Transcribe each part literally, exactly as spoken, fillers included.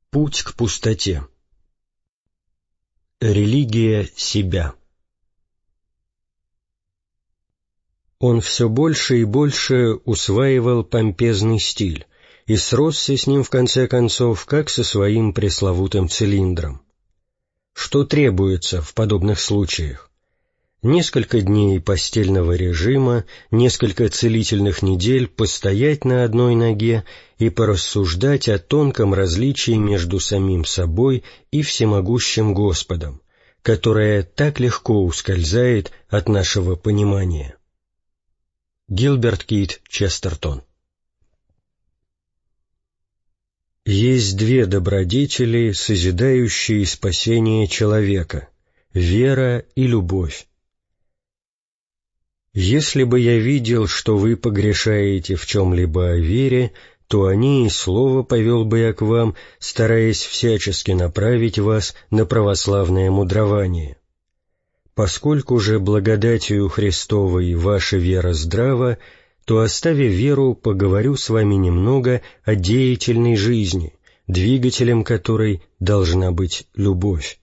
Путь к пустоте. Религия себя. Он все больше и больше усваивал помпезный стиль и сросся с ним в конце концов, как со своим пресловутым цилиндром. Что требуется в подобных случаях? Несколько дней постельного режима, несколько целительных недель постоять на одной ноге и порассуждать о тонком различии между самим собой и всемогущим Господом, которое так легко ускользает от нашего понимания. Гилберт Кит Честертон. Есть две добродетели, созидающие спасение человека — вера и любовь. Если бы я видел, что вы погрешаете в чем-либо о вере, то о ней и слово повел бы я к вам, стараясь всячески направить вас на православное мудрование. Поскольку же благодатью Христовой ваша вера здрава, то, оставив веру, поговорю с вами немного о деятельной жизни, двигателем которой должна быть любовь.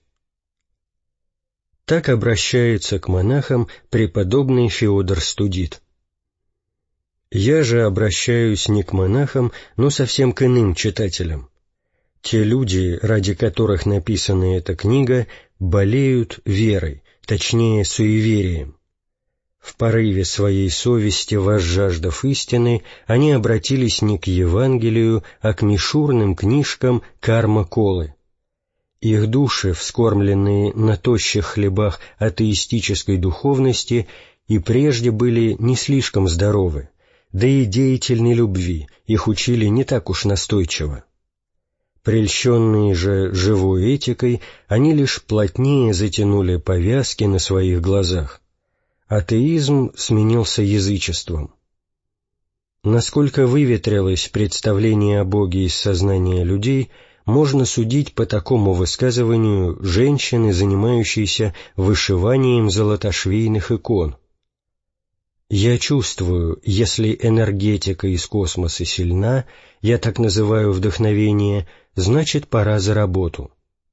Так обращается к монахам преподобный Феодор Студит. Я же обращаюсь не к монахам, но совсем к иным читателям. Те люди, ради которых написана эта книга, болеют верой, точнее суеверием. В порыве своей совести, возжаждав истины, они обратились не к Евангелию, а к мишурным книжкам карма-колы. Их души, вскормленные на тощих хлебах атеистической духовности, и прежде были не слишком здоровы, да и деятельной любви их учили не так уж настойчиво. Прельщенные же живой этикой, они лишь плотнее затянули повязки на своих глазах. Атеизм сменился язычеством. Насколько выветрилось представление о Боге из сознания людей, можно судить по такому высказыванию женщины, занимающейся вышиванием золотошвейных икон. «Я чувствую, если энергетика из космоса сильна, я так называю вдохновение, значит, пора за работу».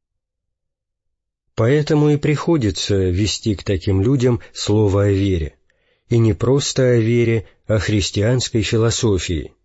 Поэтому и приходится вести к таким людям слово о вере, и не просто о вере, а христианской философии.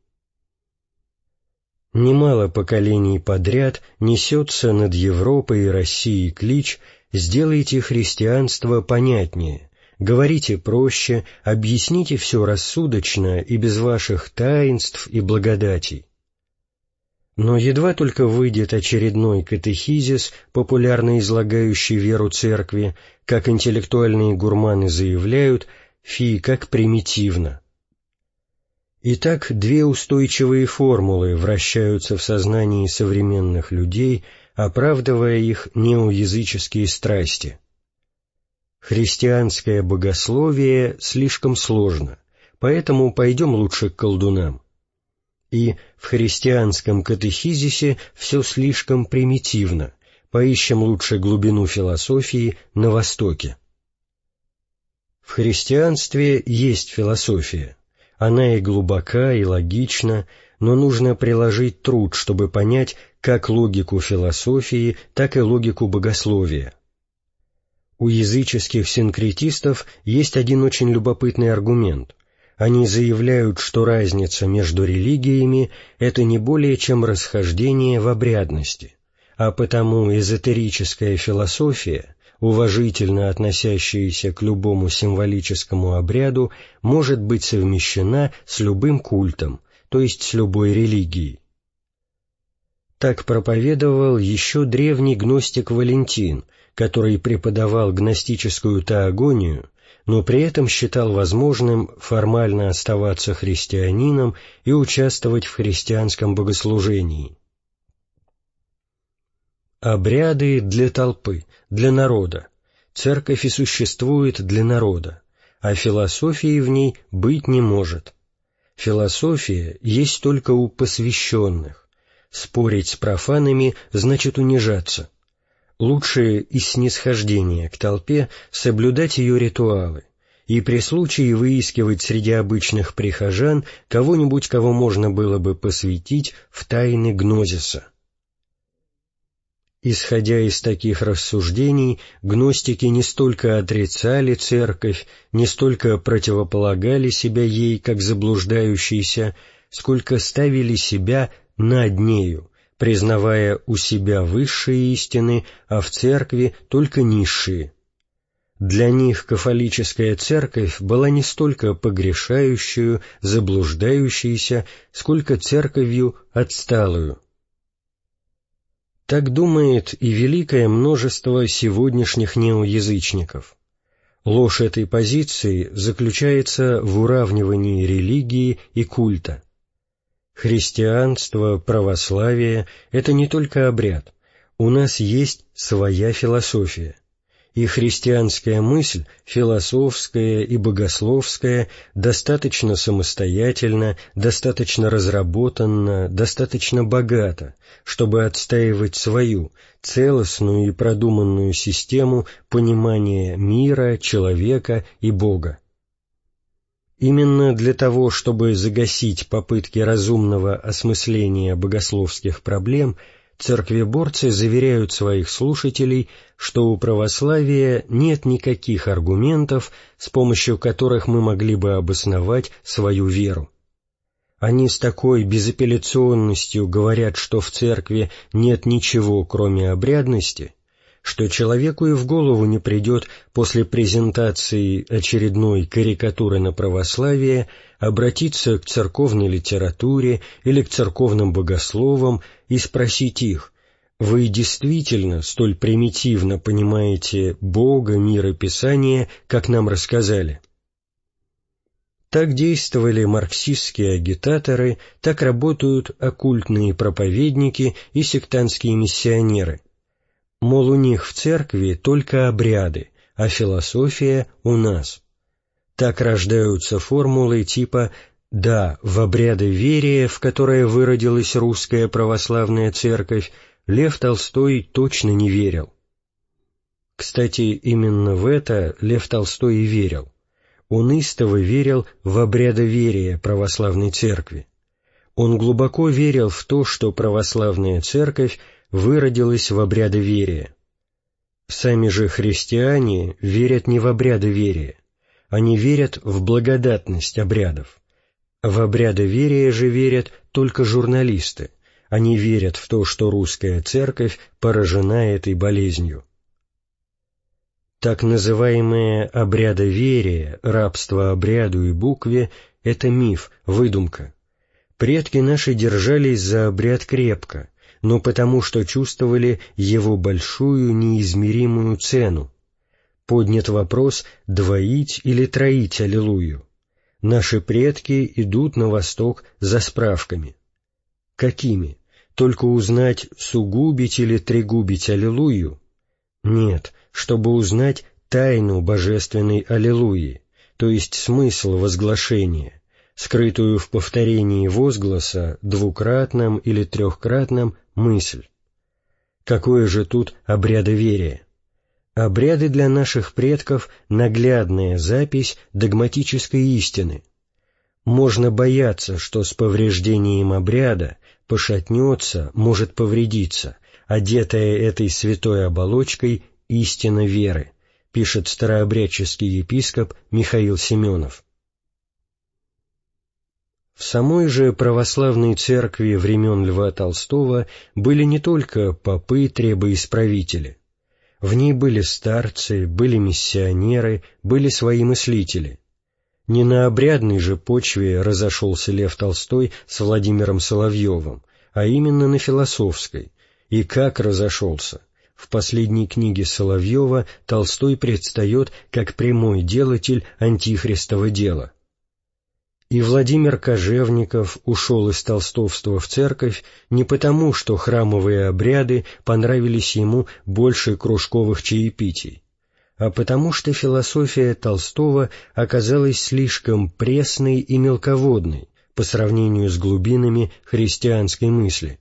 Немало поколений подряд несется над Европой и Россией клич «Сделайте христианство понятнее, говорите проще, объясните все рассудочно и без ваших таинств и благодатей». Но едва только выйдет очередной катехизис, популярно излагающий веру церкви, как интеллектуальные гурманы заявляют, «фи, как примитивно». Итак, две устойчивые формулы вращаются в сознании современных людей, оправдывая их неоязыческие страсти. Христианское богословие слишком сложно, поэтому пойдем лучше к колдунам. И в христианском катехизисе все слишком примитивно, поищем лучше глубину философии на Востоке. В христианстве есть философия. Она и глубока, и логична, но нужно приложить труд, чтобы понять как логику философии, так и логику богословия. У языческих синкретистов есть один очень любопытный аргумент. Они заявляют, что разница между религиями — это не более чем расхождение в обрядности, а потому эзотерическая философия, уважительно относящаяся к любому символическому обряду, может быть совмещена с любым культом, то есть с любой религией. Так проповедовал еще древний гностик Валентин, который преподавал гностическую теогонию, но при этом считал возможным формально оставаться христианином и участвовать в христианском богослужении. Обряды для толпы, для народа. Церковь и существует для народа, а философии в ней быть не может. Философия есть только у посвященных. Спорить с профанами значит унижаться. Лучше из снисхождения к толпе соблюдать ее ритуалы и при случае выискивать среди обычных прихожан кого-нибудь, кого можно было бы посвятить в тайны гнозиса. Исходя из таких рассуждений, гностики не столько отрицали Церковь, не столько противополагали себя ей, как заблуждающейся, сколько ставили себя над нею, признавая у себя высшие истины, а в Церкви только низшие. Для них кафолическая Церковь была не столько погрешающую, заблуждающейся, сколько Церковью отсталую. Так думает и великое множество сегодняшних неоязычников. Ложь этой позиции заключается в уравнивании религии и культа. Христианство, православие — это не только обряд. У нас есть своя философия. И христианская мысль, философская и богословская, достаточно самостоятельна, достаточно разработанна, достаточно богата, чтобы отстаивать свою, целостную и продуманную систему понимания мира, человека и Бога. Именно для того, чтобы загасить попытки разумного осмысления богословских проблем, церквеборцы заверяют своих слушателей, что у православия нет никаких аргументов, с помощью которых мы могли бы обосновать свою веру. Они с такой безапелляционностью говорят, что в церкви нет ничего, кроме обрядности, что человеку и в голову не придет после презентации очередной карикатуры на православие обратиться к церковной литературе или к церковным богословам и спросить их: «Вы действительно столь примитивно понимаете Бога, мир и Писание, как нам рассказали?» Так действовали марксистские агитаторы, так работают оккультные проповедники и сектантские миссионеры. Мол, у них в церкви только обряды, а философия у нас. Так рождаются формулы типа «да, в обрядоверие, в которое выродилась русская православная церковь, Лев Толстой точно не верил». Кстати, именно в это Лев Толстой и верил. Он истово верил в обрядоверие православной церкви. Он глубоко верил в то, что православная церковь выродилась в обрядоверие. Сами же христиане верят не в обрядоверие, они верят в благодатность обрядов. В обрядоверие же верят только журналисты, они верят в то, что русская церковь поражена этой болезнью. Так называемое обрядоверие, рабство обряду и букве — это миф, выдумка. Предки наши держались за обряд крепко, но потому что чувствовали его большую неизмеримую цену. Поднят вопрос двоить или троить аллилуйю. Наши предки идут на восток за справками. Какими? Только узнать, сугубить или тригубить аллилуйю? Нет, чтобы узнать тайну божественной аллилуйи, то есть смысл возглашения, скрытую в повторении возгласа, двукратном или трехкратном, мысль. Какое же тут обрядоверие? Обряды для наших предков — наглядная запись догматической истины. Можно бояться, что с повреждением обряда пошатнется, может повредиться, одетая этой святой оболочкой истина веры, пишет старообрядческий епископ Михаил Семенов. В самой же православной церкви времен Льва Толстого были не только попы-требоисправители. В ней были старцы, были миссионеры, были свои мыслители. Не на обрядной же почве разошелся Лев Толстой с Владимиром Соловьевым, а именно на философской. И как разошелся? В последней книге Соловьева Толстой предстает как прямой делатель антихристова дела. И Владимир Кожевников ушел из толстовства в церковь не потому, что храмовые обряды понравились ему больше кружковых чаепитий, а потому что философия Толстого оказалась слишком пресной и мелководной по сравнению с глубинами христианской мысли.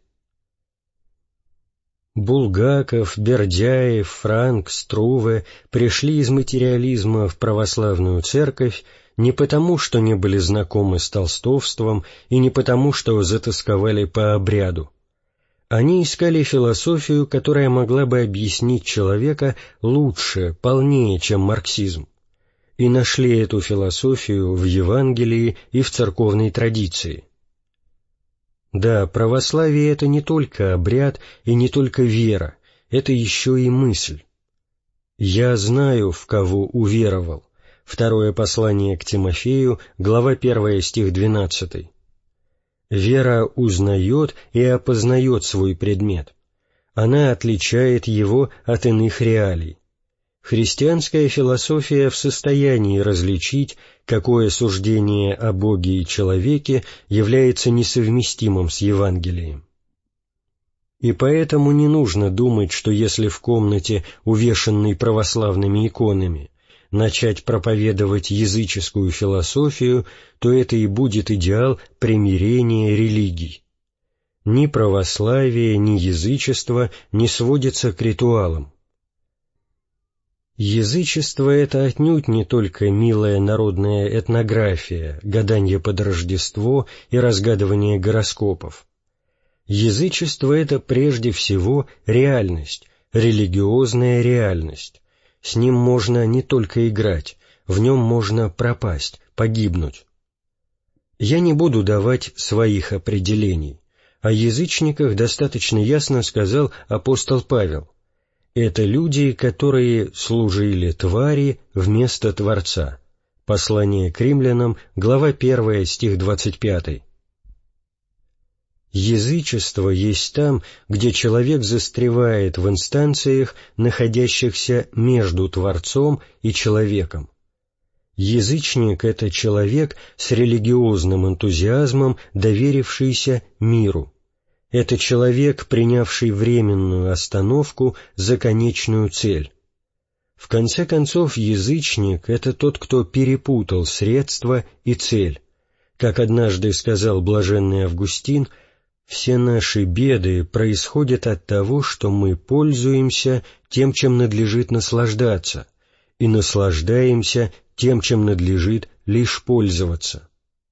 Булгаков, Бердяев, Франк, Струве пришли из материализма в православную церковь не потому, что не были знакомы с толстовством, и не потому, что затосковали по обряду. Они искали философию, которая могла бы объяснить человека лучше, полнее, чем марксизм, и нашли эту философию в Евангелии и в церковной традиции. Да, православие — это не только обряд и не только вера, это еще и мысль. «Я знаю, в кого уверовал». Второе послание к Тимофею, глава первая, стих двенадцатый. Вера узнает и опознает свой предмет. Она отличает его от иных реалий. Христианская философия в состоянии различить, какое суждение о Боге и человеке является несовместимым с Евангелием. И поэтому не нужно думать, что если в комнате, увешанной православными иконами, начать проповедовать языческую философию, то это и будет идеал примирения религий. Ни православие, ни язычество не сводятся к ритуалам. Язычество — это отнюдь не только милая народная этнография, гаданье под Рождество и разгадывание гороскопов. Язычество — это прежде всего реальность, религиозная реальность. С ним можно не только играть, в нем можно пропасть, погибнуть. Я не буду давать своих определений. О язычниках достаточно ясно сказал апостол Павел. Это люди, которые служили твари вместо Творца. Послание к римлянам, глава первая, стих двадцать пятый. Язычество есть там, где человек застревает в инстанциях, находящихся между Творцом и человеком. Язычник — это человек с религиозным энтузиазмом, доверившийся миру. Это человек, принявший временную остановку за конечную цель. В конце концов, язычник — это тот, кто перепутал средства и цель. Как однажды сказал блаженный Августин, все наши беды происходят от того, что мы пользуемся тем, чем надлежит наслаждаться, и наслаждаемся тем, чем надлежит лишь пользоваться.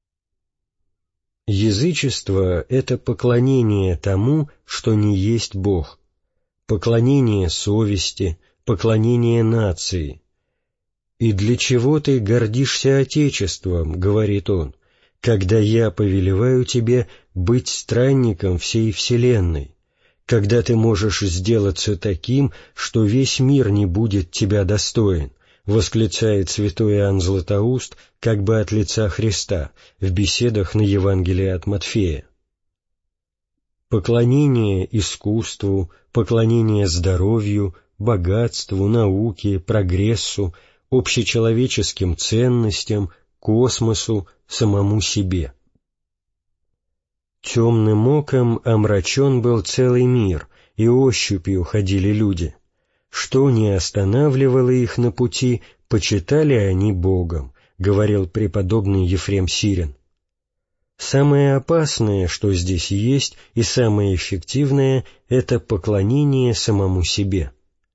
Язычество — это поклонение тому, что не есть Бог, поклонение совести, поклонение нации. «И для чего ты гордишься Отечеством, — говорит он, — когда я повелеваю тебе быть странником всей вселенной, когда ты можешь сделаться таким, что весь мир не будет тебя достоин», восклицает святой Иоанн Златоуст как бы от лица Христа в беседах на Евангелие от Матфея. Поклонение искусству, поклонение здоровью, богатству, науке, прогрессу, общечеловеческим ценностям, космосу, самому себе. Темным оком омрачен был целый мир, и ощупью ходили люди. Что не останавливало их на пути, почитали они Богом, говорил преподобный Ефрем Сирин. Самое опасное, что здесь есть, и самое эффективное — это поклонение самому себе.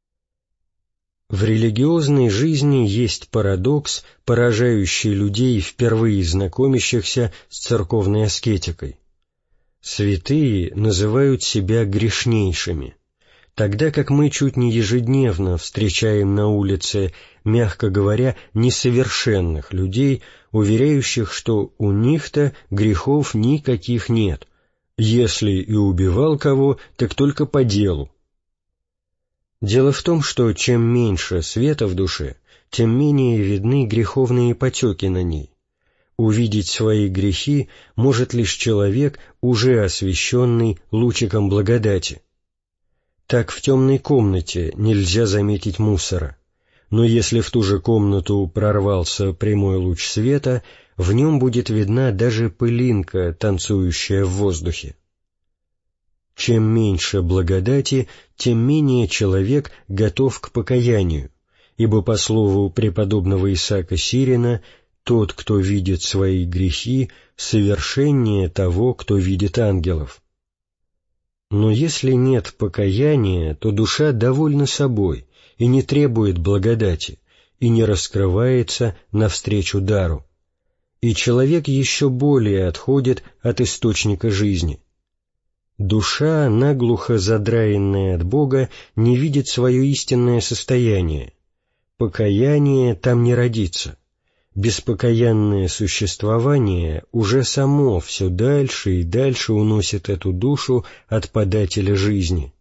В религиозной жизни есть парадокс, поражающий людей, впервые знакомящихся с церковной аскетикой. Святые называют себя грешнейшими, тогда как мы чуть не ежедневно встречаем на улице, мягко говоря, несовершенных людей, уверяющих, что у них-то грехов никаких нет, если и убивал кого, так только по делу. Дело в том, что чем меньше света в душе, тем менее видны греховные потеки на ней. Увидеть свои грехи может лишь человек, уже освященный лучиком благодати. Так в темной комнате нельзя заметить мусора, но если в ту же комнату прорвался прямой луч света, в нем будет видна даже пылинка, танцующая в воздухе. Чем меньше благодати, тем менее человек готов к покаянию, ибо, по слову преподобного Исаака Сирина, тот, кто видит свои грехи, совершеннее того, кто видит ангелов. Но если нет покаяния, то душа довольна собой и не требует благодати, и не раскрывается навстречу дару. И человек еще более отходит от источника жизни. Душа, наглухо задраенная от Бога, не видит свое истинное состояние. Покаяние там не родится. Беспокаянное существование уже само все дальше и дальше уносит эту душу от подателя жизни.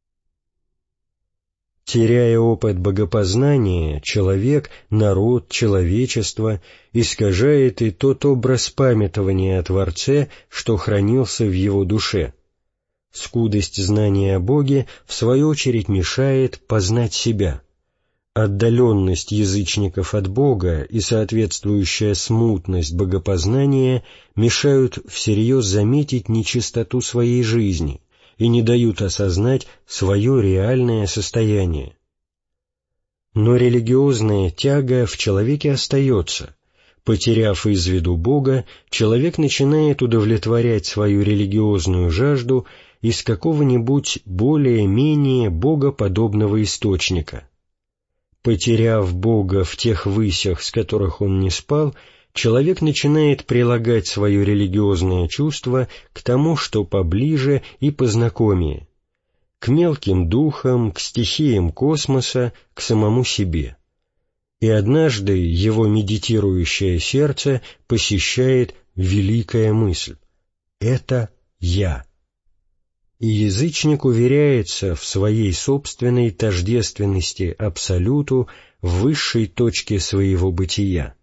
Теряя опыт богопознания, человек, народ, человечество искажает и тот образ памятования о Творце, что хранился в его душе. Скудость знания о Боге, в свою очередь, мешает познать себя. Отдаленность язычников от Бога и соответствующая смутность богопознания мешают всерьез заметить нечистоту своей жизни и не дают осознать свое реальное состояние. Но религиозная тяга в человеке остается. Потеряв из виду Бога, человек начинает удовлетворять свою религиозную жажду из какого-нибудь более-менее богоподобного источника. Потеряв Бога в тех высях, с которых он не спал, человек начинает прилагать свое религиозное чувство к тому, что поближе и познакомее, к мелким духам, к стихиям космоса, к самому себе. И однажды его медитирующее сердце посещает великая мысль — «это я». И язычник уверяется в своей собственной тождественности Абсолюту в высшей точке своего бытия.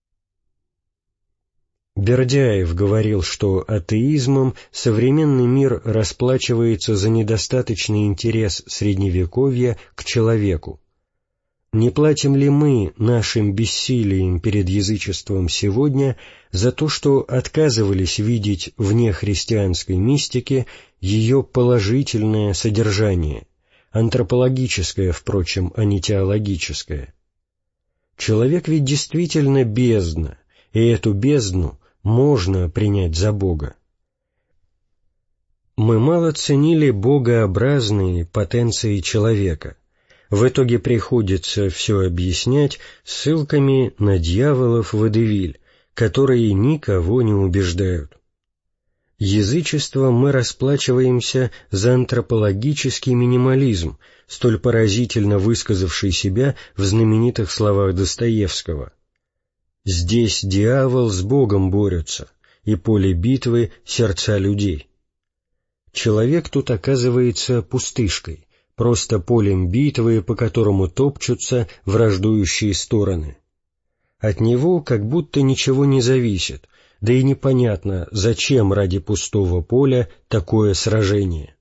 Бердяев говорил, что атеизмом современный мир расплачивается за недостаточный интерес Средневековья к человеку. Не платим ли мы нашим бессилием перед язычеством сегодня за то, что отказывались видеть вне христианской мистики ее положительное содержание, антропологическое, впрочем, а не теологическое? Человек ведь действительно бездна, и эту бездну можно принять за Бога. Мы мало ценили богообразные потенции человека. В итоге приходится все объяснять ссылками на дьяволов водевиль, которые никого не убеждают. Язычеством мы расплачиваемся за антропологический минимализм, столь поразительно высказавший себя в знаменитых словах Достоевского. «Здесь дьявол с Богом борются, и поле битвы — сердца людей». Человек тут оказывается пустышкой, просто полем битвы, по которому топчутся враждующие стороны. От него как будто ничего не зависит, да и непонятно, зачем ради пустого поля такое сражение.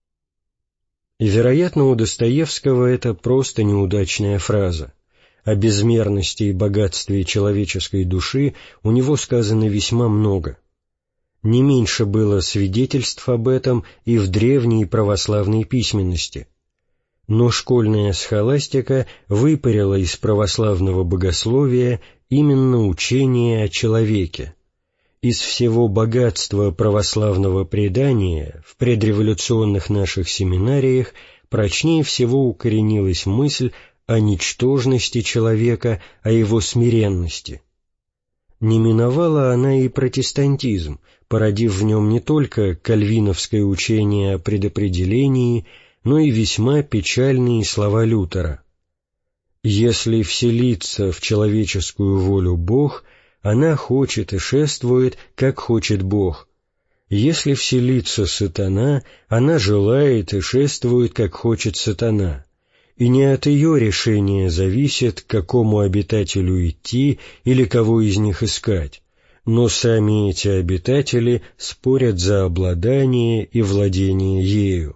И, вероятно, у Достоевского это просто неудачная фраза. О безмерности и богатстве человеческой души у него сказано весьма много. Не меньше было свидетельств об этом и в древней православной письменности. Но школьная схоластика выпарила из православного богословия именно учение о человеке. Из всего богатства православного предания в предреволюционных наших семинариях прочнее всего укоренилась мысль о ничтожности человека, о его смиренности. Не миновала она и протестантизм, породив в нем не только кальвиновское учение о предопределении, но и весьма печальные слова Лютера. «Если вселится в человеческую волю Бог, она хочет и шествует, как хочет Бог. Если вселится сатана, она желает и шествует, как хочет сатана. И не от ее решения зависит, к какому обитателю идти или кого из них искать, но сами эти обитатели спорят за обладание и владение ею».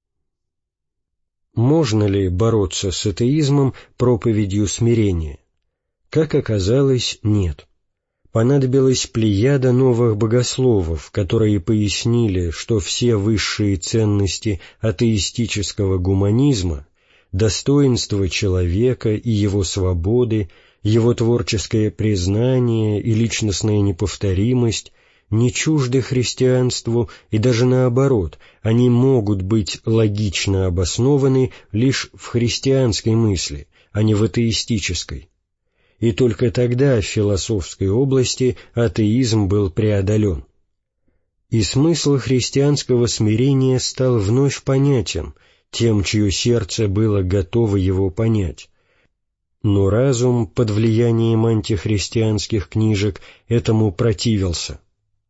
Можно ли бороться с атеизмом проповедью смирения? Как оказалось, нет. Понадобилась плеяда новых богословов, которые пояснили, что все высшие ценности атеистического гуманизма, достоинство человека и его свободы, его творческое признание и личностная неповторимость не чужды христианству, и даже наоборот, они могут быть логично обоснованы лишь в христианской мысли, а не в атеистической. И только тогда в философской области атеизм был преодолен. И смысл христианского смирения стал вновь понятен тем, чье сердце было готово его понять. Но разум под влиянием антихристианских книжек этому противился.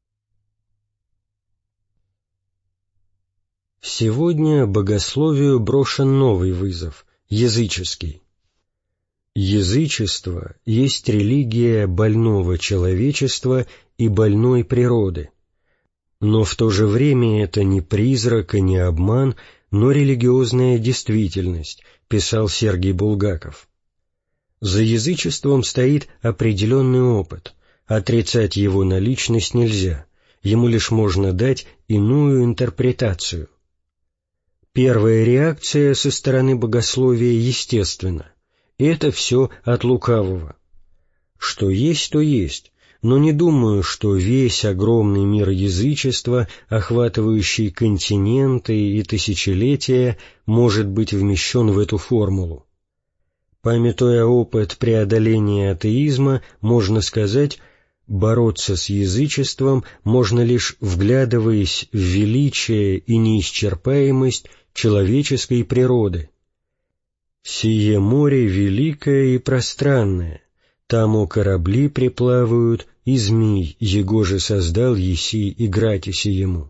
Сегодня богословию брошен новый вызов – языческий. Язычество есть религия больного человечества и больной природы. Но в то же время это не призрак и не обман, но религиозная действительность, писал Сергий Булгаков. За язычеством стоит определенный опыт, отрицать его наличность нельзя, ему лишь можно дать иную интерпретацию. Первая реакция со стороны богословия естественна, и это все от лукавого. Что есть, то есть, но не думаю, что весь огромный мир язычества, охватывающий континенты и тысячелетия, может быть вмещен в эту формулу. Памятуя опыт преодоления атеизма, можно сказать, бороться с язычеством можно лишь вглядываясь в величие и неисчерпаемость человеческой природы. «Сие море великое и пространное, тамо корабли приплавают, и змей, его же создал еси игратися ему».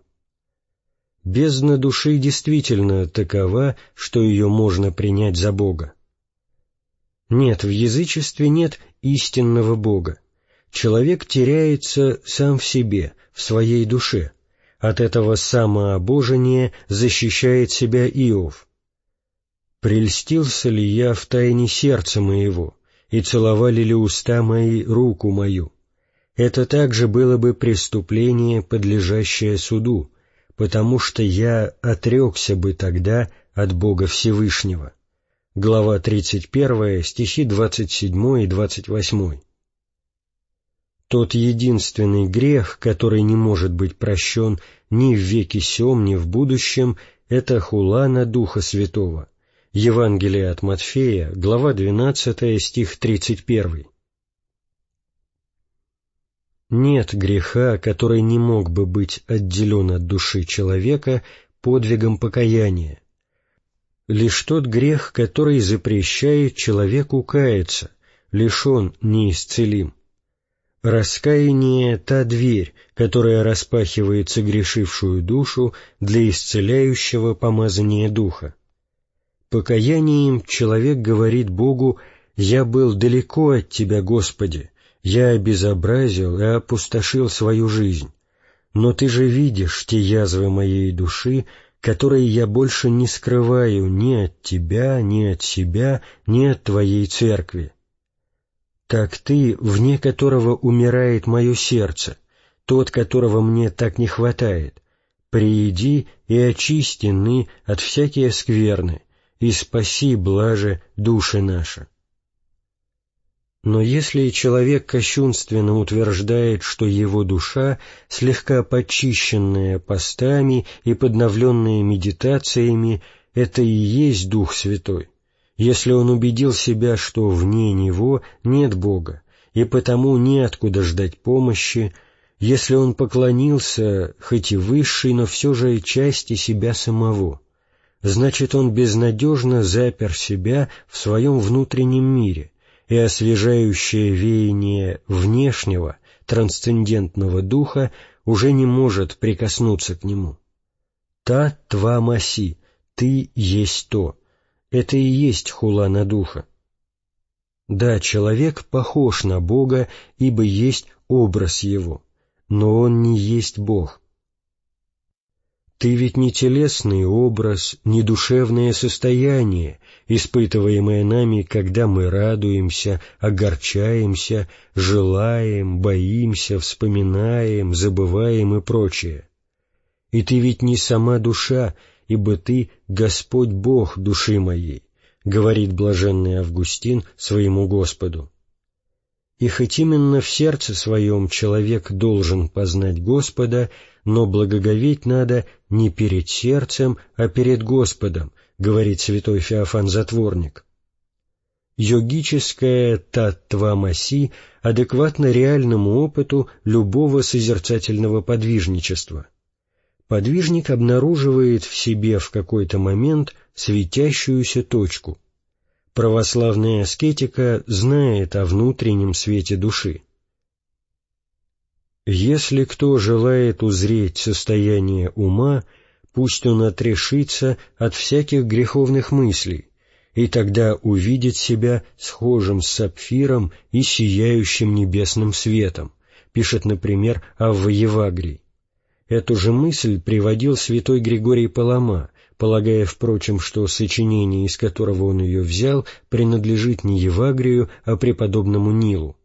Бездна души действительно такова, что ее можно принять за Бога. Нет, в язычестве нет истинного Бога. Человек теряется сам в себе, в своей душе. От этого самообожения защищает себя Иов. «Прельстился ли я в тайне сердца моего, и целовали ли уста мои руку мою? Это также было бы преступление, подлежащее суду, потому что я отрекся бы тогда от Бога Всевышнего». Глава тридцать первая, стихи двадцать семь и двадцать восемь. Тот единственный грех, который не может быть прощен ни в веке сем, ни в будущем, это хула на Духа Святого. Евангелие от Матфея, глава двенадцатая, стих тридцать первый. Нет греха, который не мог бы быть отделен от души человека подвигом покаяния. Лишь тот грех, который запрещает человеку каяться, лишь он неисцелим. Раскаяние — та дверь, которая распахивает согрешившую душу для исцеляющего помазания Духа. Покаянием человек говорит Богу: «Я был далеко от Тебя, Господи, я обезобразил и опустошил свою жизнь, но Ты же видишь те язвы моей души, которые я больше не скрываю ни от Тебя, ни от себя, ни от Твоей Церкви. Так Ты, вне которого умирает мое сердце, тот, которого мне так не хватает, прииди и очисти ны от всякие скверны, и спаси, блаже, души наши». Но если человек кощунственно утверждает, что его душа, слегка почищенная постами и подновленная медитациями, это и есть Дух Святой, если он убедил себя, что вне него нет Бога, и потому неоткуда ждать помощи, если он поклонился, хоть и высшей, но все же части себя самого, значит, он безнадежно запер себя в своем внутреннем мире, и освежающее веяние внешнего, трансцендентного духа уже не может прикоснуться к нему. «Та тва маси, ты есть то», это и есть хула на Духа. Да, человек похож на Бога, ибо есть образ Его, но он не есть Бог. Ты ведь не телесный образ, не душевное состояние, испытываемое нами, когда мы радуемся, огорчаемся, желаем, боимся, вспоминаем, забываем и прочее. И ты ведь не сама душа, ибо ты Господь Бог души моей, говорит блаженный Августин своему Господу. И хоть именно в сердце своем человек должен познать Господа, но благоговеть надо не перед сердцем, а перед Господом, говорит святой Феофан Затворник. Йогическая таттва-маси адекватна реальному опыту любого созерцательного подвижничества. подвижник обнаруживает в себе в какой-то момент светящуюся точку. Православная аскетика знает о внутреннем свете души. Если кто желает узреть состояние ума, пусть он отрешится от всяких греховных мыслей, и тогда увидит себя схожим с сапфиром и сияющим небесным светом, пишет, например, Авва Евагрий. Эту же мысль приводил святой Григорий Палама, полагая, впрочем, что сочинение, из которого он ее взял, принадлежит не Евагрию, а преподобному Нилу.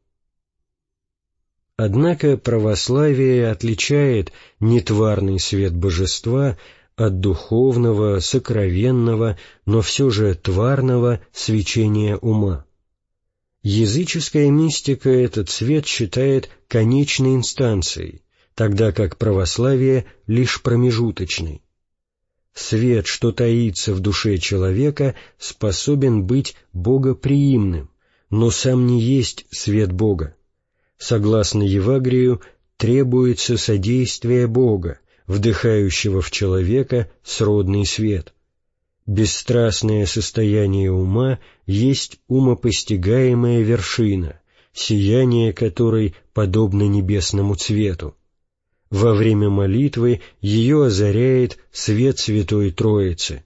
Однако православие отличает нетварный свет божества от духовного, сокровенного, но все же тварного свечения ума. Языческая мистика этот свет считает конечной инстанцией, тогда как православие — лишь промежуточной. Свет, что таится в душе человека, способен быть богоприимным, но сам не есть свет Бога. Согласно Евагрию, требуется содействие Бога, вдыхающего в человека сродный свет. Бесстрастное состояние ума есть умопостигаемая вершина, сияние которой подобно небесному цвету. Во время молитвы ее озаряет свет Святой Троицы.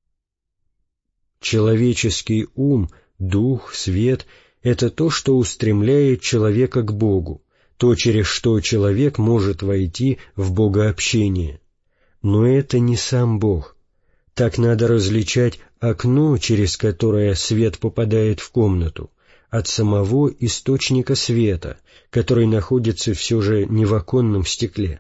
Человеческий ум, дух, свет — это то, что устремляет человека к Богу, то, через что человек может войти в богообщение. Но это не сам Бог. Так надо различать окно, через которое свет попадает в комнату, от самого источника света, который находится все же не в оконном стекле.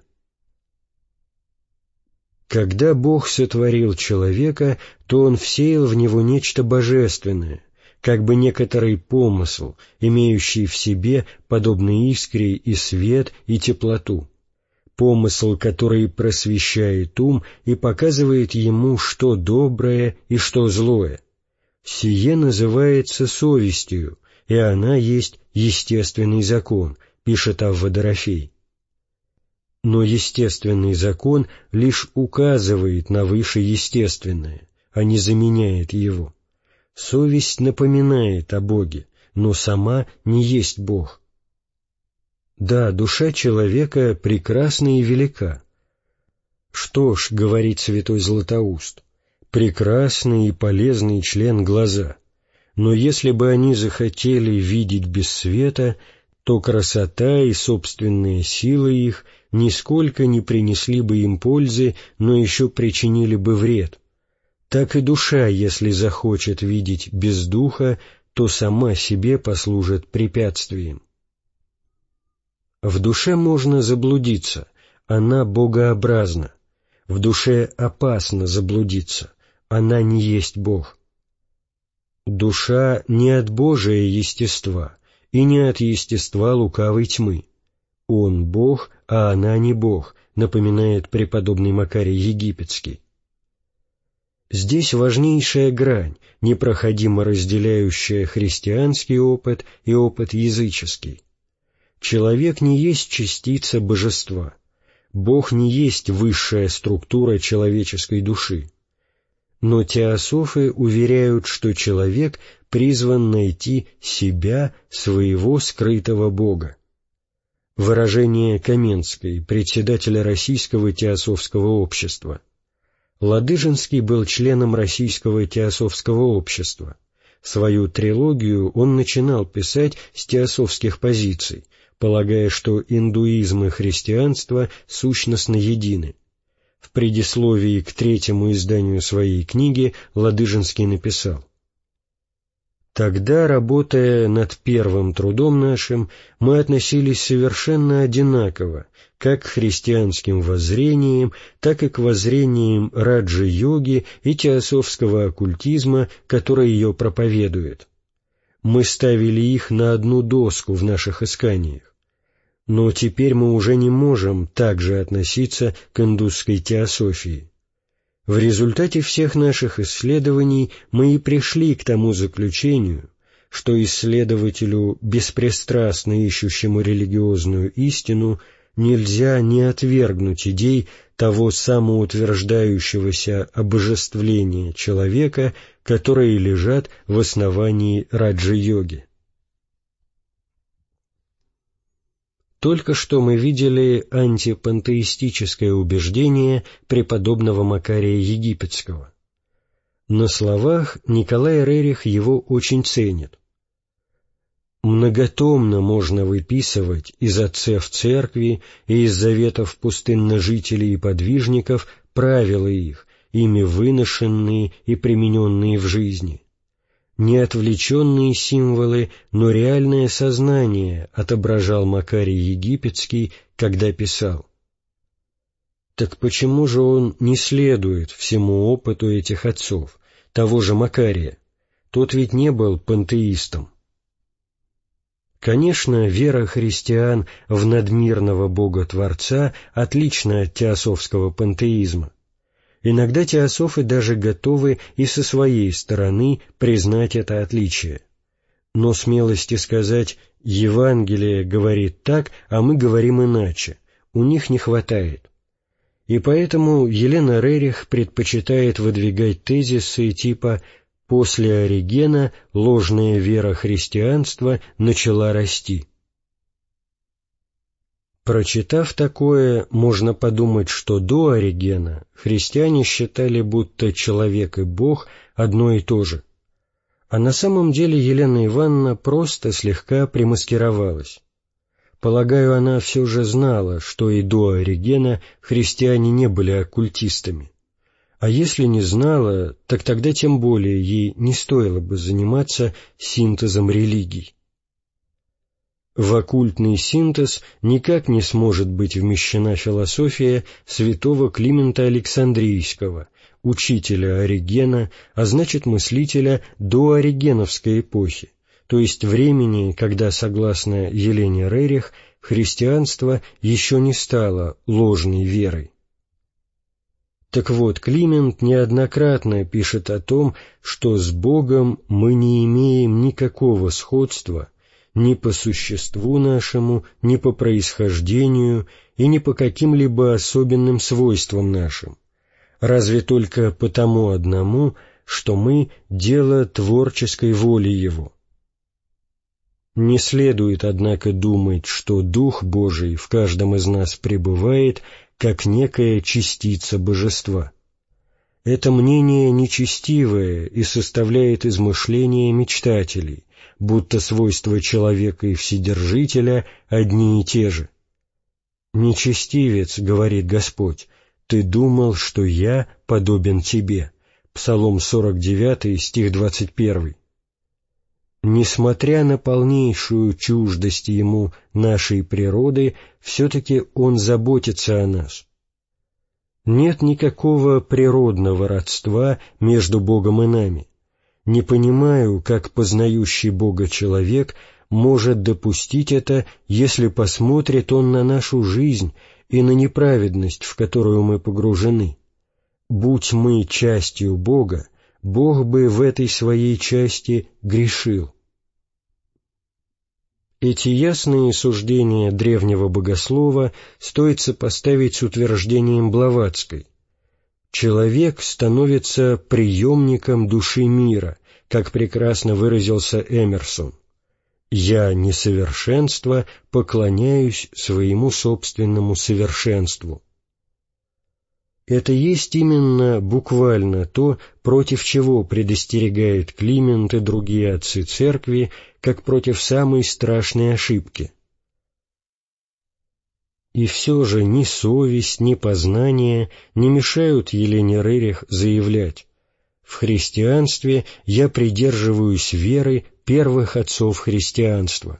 Когда Бог сотворил человека, то Он всеял в него нечто божественное, как бы некоторый помысл, имеющий в себе, подобно искре, и свет, и теплоту. Помысл, который просвещает ум и показывает ему, что доброе и что злое. Сие называется совестью, и она есть естественный закон, пишет Авва Дорофей. Но естественный закон лишь указывает на вышеестественное, а не заменяет его. Совесть напоминает о Боге, но сама не есть Бог. Да, душа человека прекрасна и велика. Что ж, говорит святой Златоуст, прекрасный и полезный член глаза, но если бы они захотели видеть без света, то красота и собственные силы их нисколько не принесли бы им пользы, но еще причинили бы вред. Так и душа, если захочет видеть без духа, то сама себе послужит препятствием. В душе можно заблудиться, она богообразна. В душе опасно заблудиться, она не есть Бог. Душа не от Божия естества и не от естества лукавой тьмы. Он Бог, а она не Бог, напоминает преподобный Макарий Египетский. Здесь важнейшая грань, непроходимо разделяющая христианский опыт и опыт языческий. Человек не есть частица божества. Бог не есть высшая структура человеческой души. Но теософы уверяют, что человек призван найти себя, своего скрытого Бога. Выражение Каменской, председателя Российского теософского общества. Ладыжинский был членом Российского теософского общества. Свою трилогию он начинал писать с теософских позиций, полагая, что индуизм и христианство сущностно едины. В предисловии к третьему изданию своей книги Ладыжинский написал: «Тогда, работая над первым трудом нашим, мы относились совершенно одинаково как к христианским воззрениям, так и к воззрениям раджа-йоги и теософского оккультизма, который ее проповедует. Мы ставили их на одну доску в наших исканиях. Но теперь мы уже не можем так же относиться к индусской теософии. В результате всех наших исследований мы и пришли к тому заключению, что исследователю, беспристрастно ищущему религиозную истину, нельзя не отвергнуть идей того самоутверждающегося обожествления человека, которые лежат в основании раджа-йоги. Только что мы видели антипантеистическое убеждение преподобного Макария Египетского. На словах Николай Рерих его очень ценит. Многотомно можно выписывать из отцев церкви и из заветов пустынножителей и подвижников правила их, ими выношенные и примененные в жизни. Не отвлеченные символы, но реальное сознание отображал Макарий Египетский, когда писал. Так почему же он не следует всему опыту этих отцов, того же Макария? Тот ведь не был пантеистом. Конечно, вера христиан в надмирного Бога-творца отлична от теософского пантеизма. Иногда теософы даже готовы и со своей стороны признать это отличие. Но смелости сказать «Евангелие говорит так, а мы говорим иначе» у них не хватает. И поэтому Елена Рерих предпочитает выдвигать тезисы типа «после Оригена ложная вера христианства начала расти». Прочитав такое, можно подумать, что до Оригена христиане считали, будто человек и Бог одно и то же. А на самом деле Елена Ивановна просто слегка примаскировалась. Полагаю, она все же знала, что и до Оригена христиане не были оккультистами. А если не знала, так тогда тем более ей не стоило бы заниматься синтезом религий. В оккультный синтез никак не сможет быть вмещена философия святого Климента Александрийского, учителя Оригена, а значит мыслителя дооригеновской эпохи, то есть времени, когда, согласно Елене Рерих, христианство еще не стало ложной верой. Так вот, Климент неоднократно пишет о том, что с Богом мы не имеем никакого сходства ни по существу нашему, ни по происхождению и ни по каким-либо особенным свойствам нашим, разве только по тому одному, что мы — дело творческой воли Его. Не следует, однако, думать, что Дух Божий в каждом из нас пребывает, как некая частица божества. Это мнение нечестивое и составляет измышления мечтателей, будто свойства человека и Вседержителя одни и те же. «Нечестивец, — говорит Господь, — ты думал, что я подобен тебе». Псалом сорок девятый, стих двадцать первый. Несмотря на полнейшую чуждость ему нашей природы, все-таки он заботится о нас. Нет никакого природного родства между Богом и нами. Не понимаю, как познающий Бога человек может допустить это, если посмотрит он на нашу жизнь и на неправедность, в которую мы погружены. Будь мы частью Бога, Бог бы в этой своей части грешил. Эти ясные суждения древнего богослова стоит сопоставить с утверждением Блаватской. Человек становится приемником души мира, как прекрасно выразился Эмерсон. «Я, несовершенство, поклоняюсь своему собственному совершенству». Это есть именно буквально то, против чего предостерегает Климент и другие отцы Церкви, как против самой страшной ошибки. И все же ни совесть, ни познание не мешают Елене Рерих заявлять: «В христианстве я придерживаюсь веры первых отцов христианства».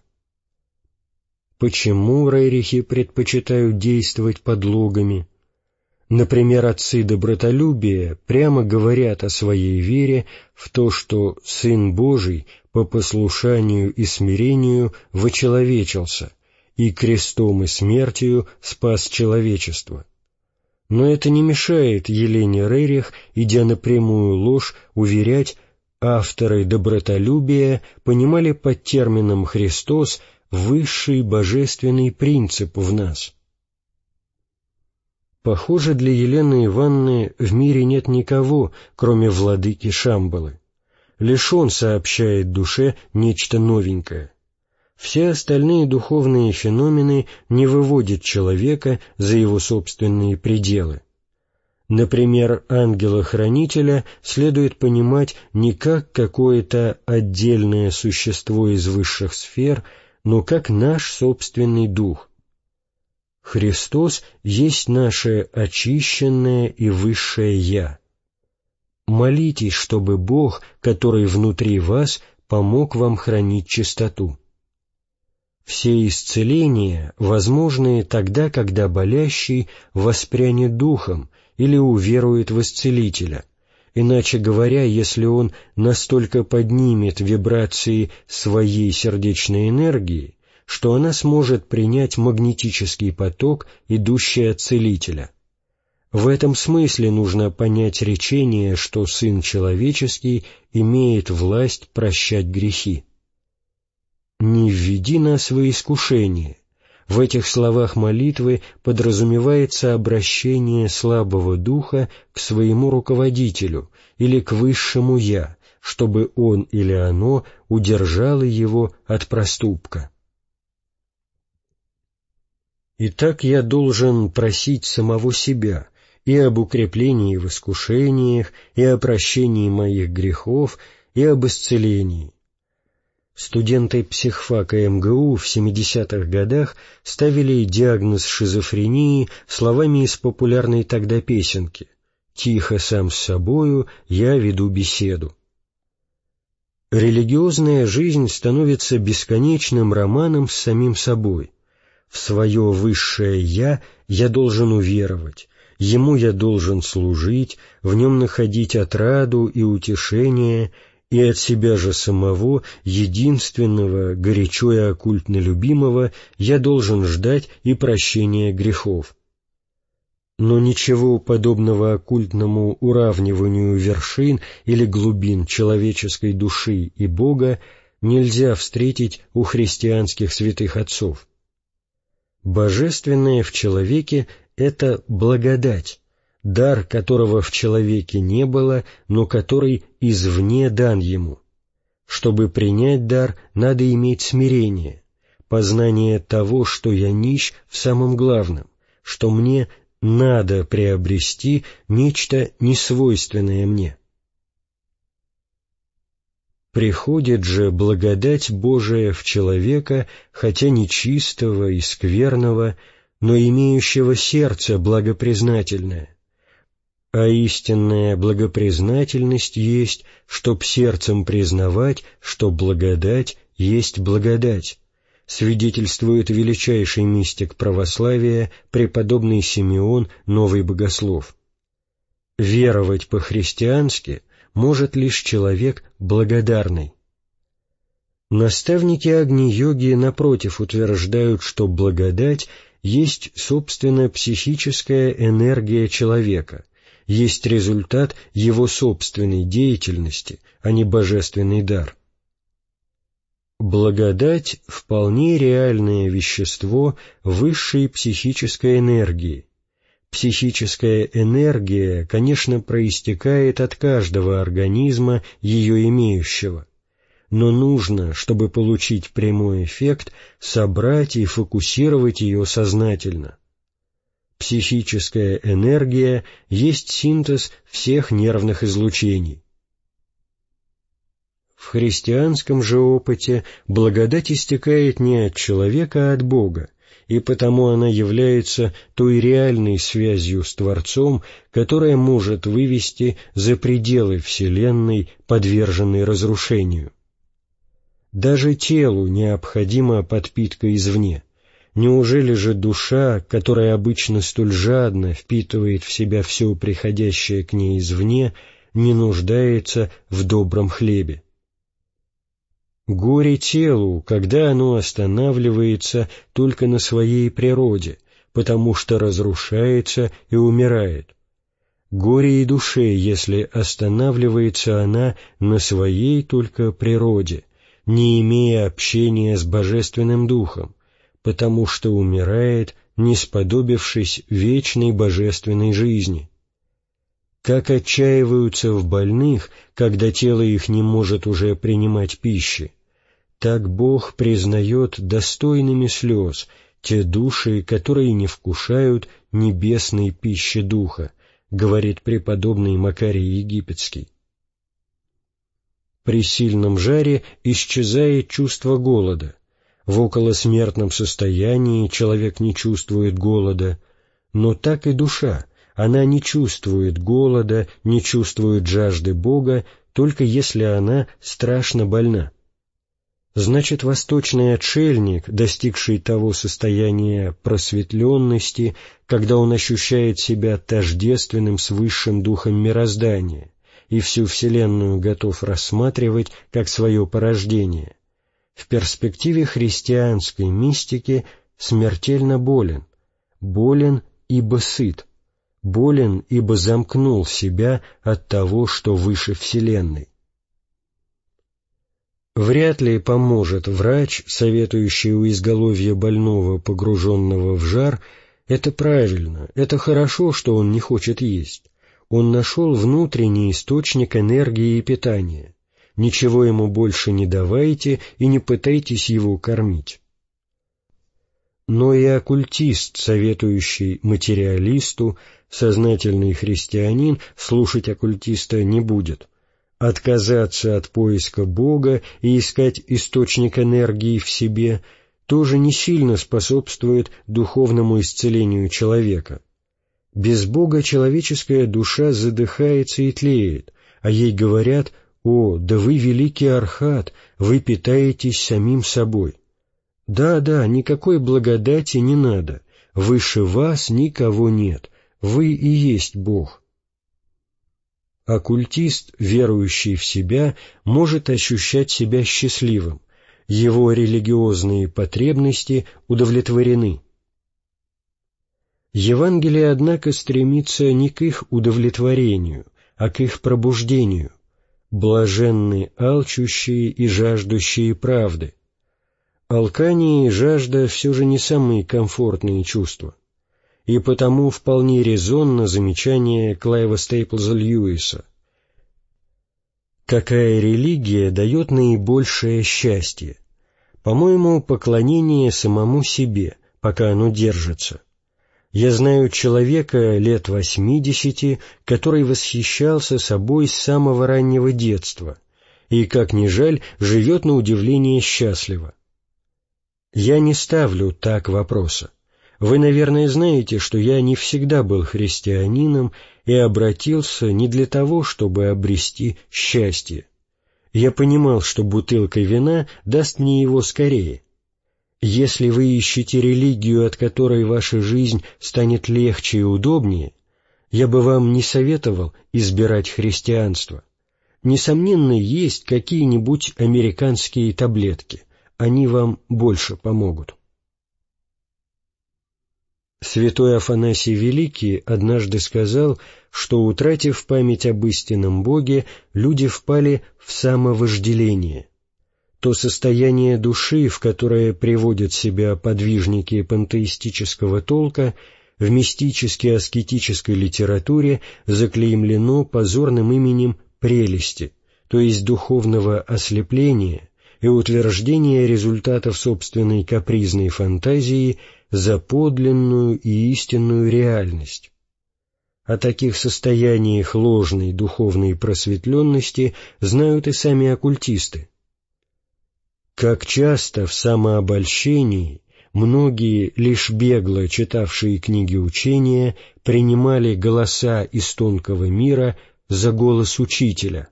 Почему Рерихи предпочитают действовать подлогами? Например, отцы добротолюбия прямо говорят о своей вере в то, что Сын Божий по послушанию и смирению вочеловечился и крестом и смертью спас человечество. Но это не мешает Елене Рерих, идя на прямую ложь, уверять, авторы добротолюбия понимали под термином «Христос» высший божественный принцип в нас. Похоже, для Елены Ивановны в мире нет никого, кроме владыки Шамбалы. Лишь он сообщает душе нечто новенькое. Все остальные духовные феномены не выводят человека за его собственные пределы. Например, ангела-хранителя следует понимать не как какое-то отдельное существо из высших сфер, но как наш собственный дух. Христос есть наше очищенное и высшее «Я». Молитесь, чтобы Бог, который внутри вас, помог вам хранить чистоту. Все исцеления возможны тогда, когда болящий воспрянет духом или уверует в исцелителя. Иначе говоря, если он настолько поднимет вибрации своей сердечной энергии, что она сможет принять магнетический поток, идущий от целителя. В этом смысле нужно понять речение, что Сын Человеческий имеет власть прощать грехи. «Не введи нас во искушение». В этих словах молитвы подразумевается обращение слабого духа к своему руководителю или к высшему «Я», чтобы он или оно удержало его от проступка. Итак, я должен просить самого себя и об укреплении в искушениях, и о прощении моих грехов, и об исцелении. Студенты психфака эм гэ у в семидесятых годах ставили диагноз шизофрении словами из популярной тогда песенки «Тихо сам с собою я веду беседу». Религиозная жизнь становится бесконечным романом с самим собой. В свое высшее «Я» я должен уверовать, ему я должен служить, в нем находить отраду и утешение, и от себя же самого, единственного, горячо и оккультно любимого, я должен ждать и прощения грехов. Но ничего подобного оккультному уравниванию вершин или глубин человеческой души и Бога нельзя встретить у христианских святых отцов. Божественное в человеке — это благодать, дар которого в человеке не было, но который извне дан ему. Чтобы принять дар, надо иметь смирение, познание того, что я нищ в самом главном, что мне надо приобрести нечто несвойственное мне. Приходит же благодать Божия в человека, хотя нечистого и скверного, но имеющего сердце благопризнательное. А истинная благопризнательность есть, чтоб сердцем признавать, что благодать есть благодать, свидетельствует величайший мистик православия преподобный Симеон, новый богослов. Веровать по-христиански может лишь человек благодарный. Наставники Агни-йоги, напротив, утверждают, что благодать есть, собственно, психическая энергия человека, есть результат его собственной деятельности, а не божественный дар. Благодать — вполне реальное вещество высшей психической энергии. Психическая энергия, конечно, проистекает от каждого организма, ее имеющего, но нужно, чтобы получить прямой эффект, собрать и фокусировать ее сознательно. Психическая энергия есть синтез всех нервных излучений. В христианском же опыте благодать истекает не от человека, а от Бога, и потому она является той реальной связью с Творцом, которая может вывести за пределы Вселенной, подверженной разрушению. Даже телу необходима подпитка извне. Неужели же душа, которая обычно столь жадно впитывает в себя все приходящее к ней извне, не нуждается в добром хлебе? Горе телу, когда оно останавливается только на своей природе, потому что разрушается и умирает. Горе и душе, если останавливается она на своей только природе, не имея общения с Божественным Духом, потому что умирает не сподобившись вечной божественной жизни. Как отчаиваются в больных, когда тело их не может уже принимать пищи, так Бог признает достойными слез те души, которые не вкушают небесной пищи Духа, говорит преподобный Макарий Египетский. При сильном жаре исчезает чувство голода. В околосмертном состоянии человек не чувствует голода, но так и душа, она не чувствует голода, не чувствует жажды Бога, только если она страшно больна. Значит, восточный отшельник, достигший того состояния просветленности, когда он ощущает себя тождественным с высшим духом мироздания и всю Вселенную готов рассматривать как свое порождение, в перспективе христианской мистики смертельно болен, болен, ибо сыт, болен, ибо замкнул себя от того, что выше Вселенной. Вряд ли поможет врач, советующий у изголовья больного, погруженного в жар. Это правильно, это хорошо, что он не хочет есть. Он нашел внутренний источник энергии и питания. Ничего ему больше не давайте и не пытайтесь его кормить. Но и оккультист, советующий материалисту, сознательный христианин, слушать оккультиста не будет. Отказаться от поиска Бога и искать источник энергии в себе тоже не сильно способствует духовному исцелению человека. Без Бога человеческая душа задыхается и тлеет, а ей говорят: «О, да вы великий архат, вы питаетесь самим собой». Да-да, никакой благодати не надо, выше вас никого нет, вы и есть Бог. Оккультист, верующий в себя, может ощущать себя счастливым, его религиозные потребности удовлетворены. Евангелие, однако, стремится не к их удовлетворению, а к их пробуждению. Блаженны алчущие и жаждущие правды. Алкание и жажда все же не самые комфортные чувства. И потому вполне резонно замечание Клайва Стейплза Льюиса. Какая религия дает наибольшее счастье? По-моему, поклонение самому себе, пока оно держится. Я знаю человека лет восьмидесяти, который восхищался собой с самого раннего детства и, как ни жаль, живет на удивление счастливо. Я не ставлю так вопроса. Вы, наверное, знаете, что я не всегда был христианином и обратился не для того, чтобы обрести счастье. Я понимал, что бутылка вина даст мне его скорее. Если вы ищете религию, от которой ваша жизнь станет легче и удобнее, я бы вам не советовал избирать христианство. Несомненно, есть какие-нибудь американские таблетки, они вам больше помогут. Святой Афанасий Великий однажды сказал, что, утратив память об истинном Боге, люди впали в самовожделение. То состояние души, в которое приводят себя подвижники пантеистического толка, в мистически-аскетической литературе заклеймлено позорным именем прелести, то есть духовного ослепления и утверждения результатов собственной капризной фантазии за подлинную и истинную реальность. О таких состояниях ложной духовной просветленности знают и сами оккультисты. Как часто в самообольщении многие, лишь бегло читавшие книги учения, принимали голоса из тонкого мира за голос учителя.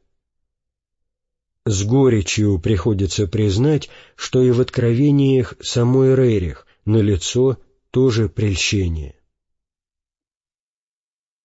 С горечью приходится признать, что и в откровениях самой Рерих налицо тоже прельщение.